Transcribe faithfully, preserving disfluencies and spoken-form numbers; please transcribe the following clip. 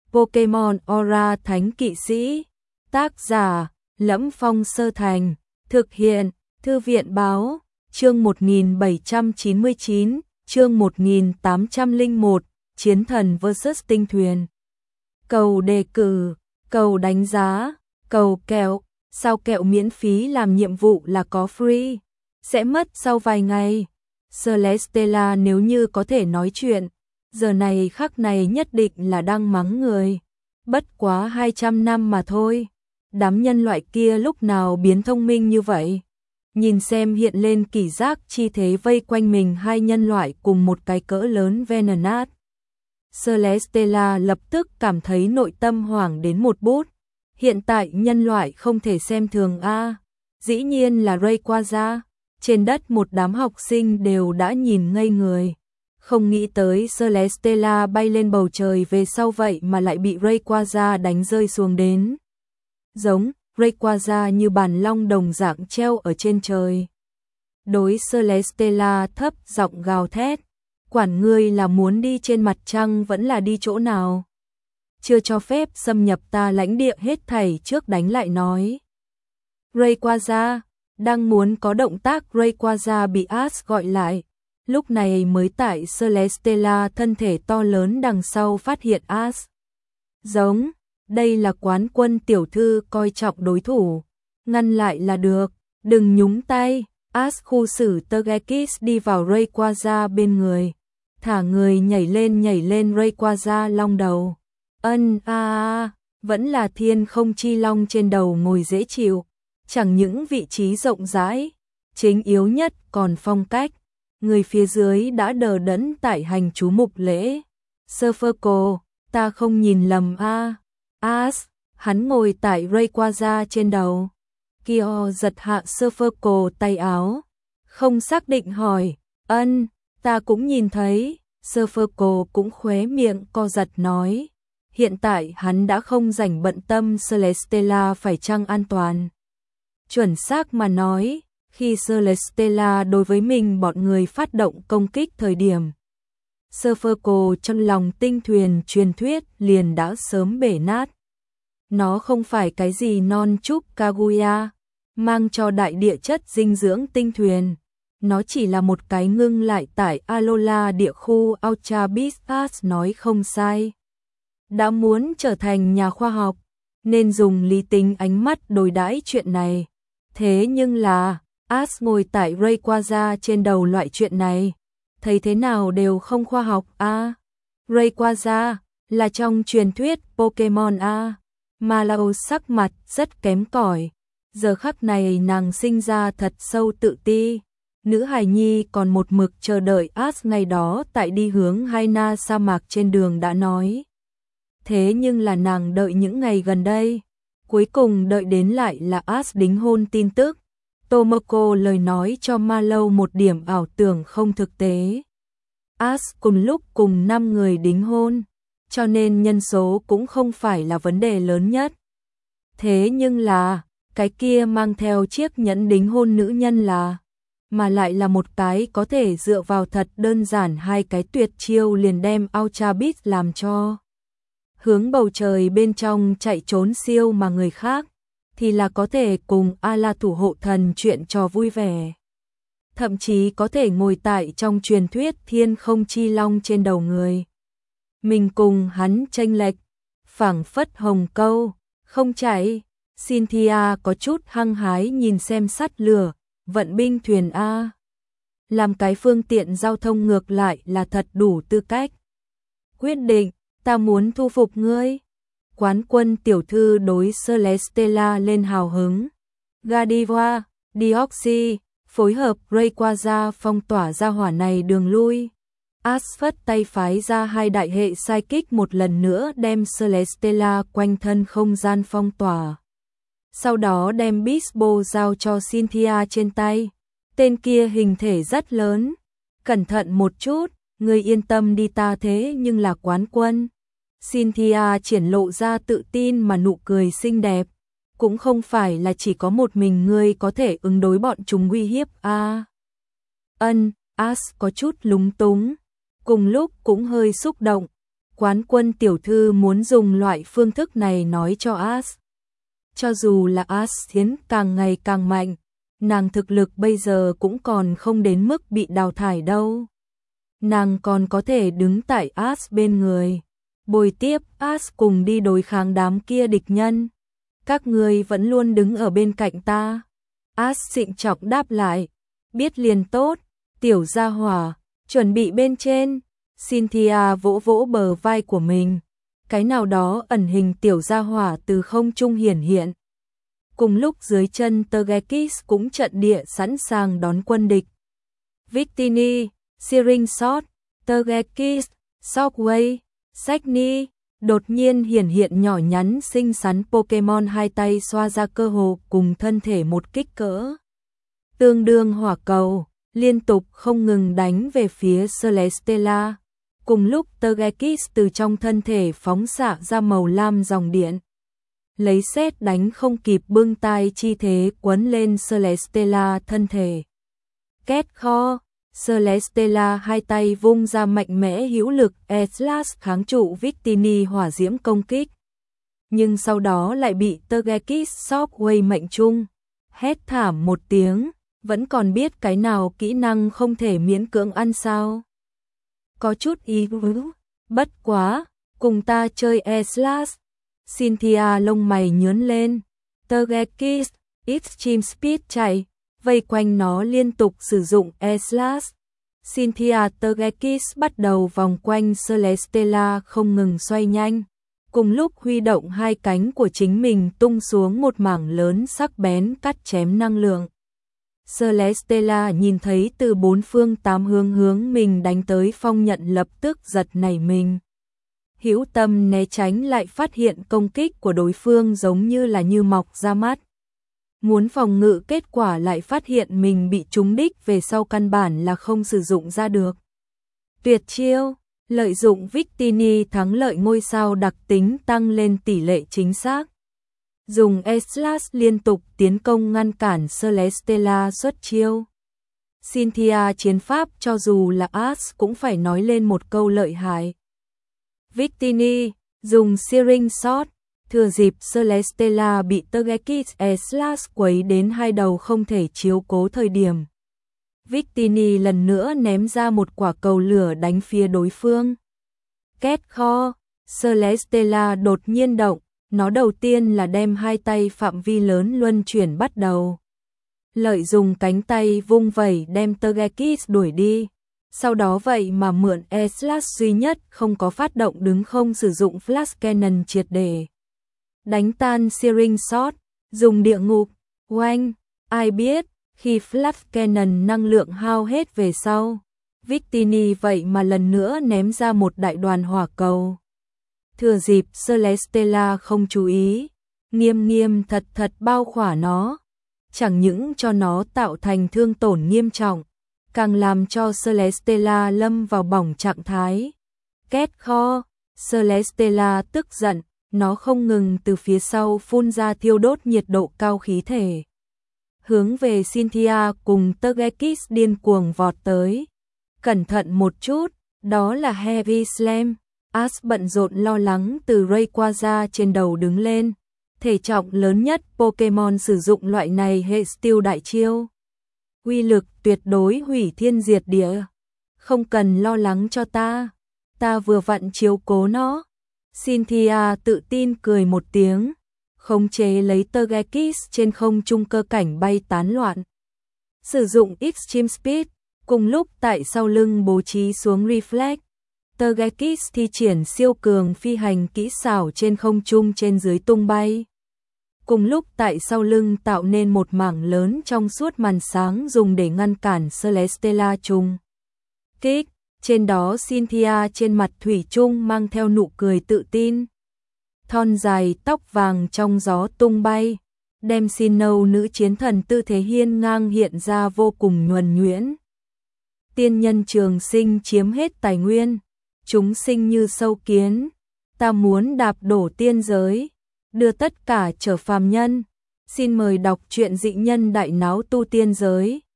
Pokemon Aura Thánh Kỵ Sĩ. Tác giả: Lẫm Phong Sơ Thành. Thực hiện: Thư viện báo. Chương một nghìn bảy trăm chín mươi chín, chương một nghìn tám trăm lẻ một, Chiến thần versus Tinh thuyền. Cầu đề cử, cầu đánh giá, cầu kẹo. Sao kẹo miễn phí làm nhiệm vụ là có free? Sẽ mất sau vài ngày. Celestella nếu như có thể nói chuyện, giờ này khắc này nhất định là đang mắng người. Bất quá hai trăm năm mà thôi. Đám nhân loại kia lúc nào biến thông minh như vậy? Nhìn xem hiện lên kỳ giác chi thế vây quanh mình hai nhân loại cùng một cái cỡ lớn Venonat. Celestella lập tức cảm thấy nội tâm hoảng đến một bút. Hiện tại nhân loại không thể xem thường a. Dĩ nhiên là Rayquaza. Trên đất một đám học sinh đều đã nhìn ngây người. Không nghĩ tới Celestella bay lên bầu trời về sau vậy mà lại bị Rayquaza đánh rơi xuống đến. Giống Rayquaza như bàn long đồng dạng treo ở trên trời. Đối Celestella thấp giọng gào thét. Quản ngươi là muốn đi trên mặt trăng vẫn là đi chỗ nào? Chưa cho phép xâm nhập ta lãnh địa hết thảy trước đánh lại nói. Rayquaza đang muốn có động tác, Rayquaza bị Ash gọi lại. Lúc này mới tại Celestella thân thể to lớn đằng sau phát hiện Ash. Giống, đây là Quán Quân tiểu thư coi trọng đối thủ. Ngăn lại là được, đừng nhúng tay. Ash khu xử Togekiss đi vào Rayquaza bên người. Thả người nhảy lên nhảy lên Rayquaza long đầu. Ân a a, vẫn là thiên không chi long trên đầu ngồi dễ chịu. Chẳng những vị trí rộng rãi, chính yếu nhất còn phong cách. Người phía dưới đã đờ đẫn tại hành chú mục lễ. Surferco, ta không nhìn lầm a. As, hắn ngồi tại Rayquaza trên đầu. Kyo giật hạ Surferco tay áo. Không xác định hỏi, ân, ta cũng nhìn thấy. Surferco cũng khóe miệng co giật nói. Hiện tại hắn đã không rảnh bận tâm Celestella phải chăng an toàn. Chuẩn xác mà nói, khi Celestella đối với mình bọn người phát động công kích thời điểm, Surferco trong lòng tinh thuyền truyền thuyết liền đã sớm bể nát. Nó không phải cái gì non chúc Kaguya, mang cho đại địa chất dinh dưỡng tinh thuyền. Nó chỉ là một cái ngưng lại tại Alola địa khu Ultra Beast. Ash nói không sai. Đã muốn trở thành nhà khoa học, nên dùng lý tính ánh mắt đối đãi chuyện này. Thế nhưng là, Ash ngồi tại Rayquaza trên đầu loại chuyện này, thấy thế nào đều không khoa học a. À, Rayquaza là trong truyền thuyết Pokemon a. À, Malao sắc mặt rất kém cỏi. Giờ khắc này nàng sinh ra thật sâu tự ti. Nữ hài nhi còn một mực chờ đợi Ash ngày đó tại đi hướng Haina sa mạc trên đường đã nói. Thế nhưng là nàng đợi những ngày gần đây, cuối cùng đợi đến lại là Ash đính hôn tin tức. Tomoko lời nói cho Malao một điểm ảo tưởng không thực tế. Ash cùng lúc cùng năm người đính hôn, cho nên nhân số cũng không phải là vấn đề lớn nhất. Thế nhưng là, cái kia mang theo chiếc nhẫn đính hôn nữ nhân là, mà lại là một cái có thể dựa vào thật đơn giản hai cái tuyệt chiêu liền đem Ultra Beast làm cho hướng bầu trời bên trong chạy trốn siêu mà người khác thì là có thể cùng Ala thủ hộ thần chuyện trò vui vẻ. Thậm chí có thể ngồi tại trong truyền thuyết thiên không chi long trên đầu người. Mình cùng hắn chênh lệch, phảng phất hồng câu, không chạy. Cynthia có chút hăng hái nhìn xem sắt lửa, vận binh thuyền A. Làm cái phương tiện giao thông ngược lại là thật đủ tư cách. Quyết định, ta muốn thu phục ngươi. Quán Quân tiểu thư đối Celestella lên hào hứng. Godiva, Deoxy, phối hợp Rayquaza phong tỏa ra hỏa này đường lui. Ash phất tay phái ra hai đại hệ psychic một lần nữa đem Celestella quanh thân không gian phong tỏa. Sau đó đem Bisbo giao cho Cynthia trên tay. Tên kia hình thể rất lớn. Cẩn thận một chút, ngươi yên tâm đi, ta thế nhưng là Quán Quân. Cynthia triển lộ ra tự tin mà nụ cười xinh đẹp. Cũng không phải là chỉ có một mình ngươi có thể ứng đối bọn chúng uy hiếp a. À, ân, Ash có chút lúng túng. Cùng lúc cũng hơi xúc động. Quán Quân tiểu thư muốn dùng loại phương thức này nói cho As. Cho dù là As Thiến càng ngày càng mạnh, nàng thực lực bây giờ cũng còn không đến mức bị đào thải đâu. Nàng còn có thể đứng tại As bên người, bồi tiếp As cùng đi đối kháng đám kia địch nhân. Các ngươi vẫn luôn đứng ở bên cạnh ta. As trịnh trọng đáp lại, biết liền tốt, tiểu gia hỏa, chuẩn bị bên trên. Cynthia vỗ vỗ bờ vai của mình, cái nào đó ẩn hình tiểu gia hỏa từ không trung hiển hiện. Cùng lúc dưới chân Tergekis cũng trận địa sẵn sàng đón quân địch. Victini, Searing Sword, Tergekis, Shockwave, Sagni, đột nhiên hiển hiện nhỏ nhắn xinh xắn Pokemon hai tay xoa ra cơ hồ cùng thân thể một kích cỡ. Tương đương hỏa cầu, liên tục không ngừng đánh về phía Celesteela. Cùng lúc Tergekis từ trong thân thể phóng xạ ra màu lam dòng điện. Lấy sét đánh không kịp bưng tay chi thế quấn lên Celesteela thân thể. Két kho, Celesteela hai tay vung ra mạnh mẽ hữu lực E-Slash kháng trụ Victini hỏa diễm công kích. Nhưng sau đó lại bị Tergekis Shockwave mệnh trung. Hét thảm một tiếng, vẫn còn biết cái nào kỹ năng không thể miễn cưỡng ăn sao. Có chút ý vứ, bất quá, cùng ta chơi E-Slash. Cynthia lông mày nhướn lên, Tergekis, Extreme Speed chạy, vây quanh nó liên tục sử dụng E-Slash. Cynthia Tergekis bắt đầu vòng quanh Celesteela không ngừng xoay nhanh, cùng lúc huy động hai cánh của chính mình tung xuống một mảng lớn sắc bén cắt chém năng lượng. Celesteela nhìn thấy từ bốn phương tám hướng hướng mình đánh tới phong nhận lập tức giật nảy mình. Hữu tâm né tránh lại phát hiện công kích của đối phương giống như là như mọc ra mắt. Muốn phòng ngự kết quả lại phát hiện mình bị trúng đích về sau căn bản là không sử dụng ra được. Tuyệt chiêu, lợi dụng Victini thắng lợi ngôi sao đặc tính tăng lên tỷ lệ chính xác. Dùng E-Slash liên tục tiến công ngăn cản Celesteela xuất chiêu. Cynthia chiến pháp cho dù là As cũng phải nói lên một câu lợi hại. Victini, dùng Searing Sword, thừa dịp Celesteela bị Tergekis E-Slash quấy đến hai đầu không thể chiếu cố thời điểm. Victini lần nữa ném ra một quả cầu lửa đánh phía đối phương. Két kho, Celesteela đột nhiên động, nó đầu tiên là đem hai tay phạm vi lớn luân chuyển bắt đầu. Lợi dùng cánh tay vung vẩy đem Tergekis đuổi đi. Sau đó vậy mà mượn E-Slash duy nhất không có phát động đứng không sử dụng Flash Cannon triệt để. Đánh tan Searing Sword, dùng địa ngục, oanh, ai biết, khi Flash Cannon năng lượng hao hết về sau, Victini vậy mà lần nữa ném ra một đại đoàn hỏa cầu. Thừa dịp Celesteela không chú ý, nghiêm nghiêm thật thật bao khỏa nó, chẳng những cho nó tạo thành thương tổn nghiêm trọng, càng làm cho Celesteela lâm vào bỏng trạng thái. Két kho, Celesteela tức giận, nó không ngừng từ phía sau phun ra thiêu đốt nhiệt độ cao khí thể. Hướng về Cynthia cùng Tergekis điên cuồng vọt tới. Cẩn thận một chút, đó là Heavy Slam. As bận rộn lo lắng từ Rayquaza trên đầu đứng lên. Thể trọng lớn nhất Pokemon sử dụng loại này hệ Steel đại chiêu. Uy lực tuyệt đối hủy thiên diệt địa. Không cần lo lắng cho ta. Ta vừa vặn chiếu cố nó. Cynthia tự tin cười một tiếng. Khống chế lấy Tergekis trên không trung cơ cảnh bay tán loạn. Sử dụng Extreme Speed. Cùng lúc tại sau lưng bố trí xuống Reflect. Tergekis thi triển siêu cường phi hành kỹ xảo trên không trung trên dưới tung bay. Cùng lúc tại sau lưng tạo nên một mảng lớn trong suốt màn sáng dùng để ngăn cản Celesteela trùng kích. Trên đó Cynthia trên mặt thủy chung mang theo nụ cười tự tin. Thon dài tóc vàng trong gió tung bay, đem Sinnoh nữ chiến thần tư thế hiên ngang hiện ra vô cùng nhuần nhuyễn. Tiên nhân trường sinh chiếm hết tài nguyên, chúng sinh như sâu kiến, ta muốn đạp đổ tiên giới, đưa tất cả trở phàm nhân. Xin mời đọc truyện Dị Nhân Đại Náo Tu Tiên Giới.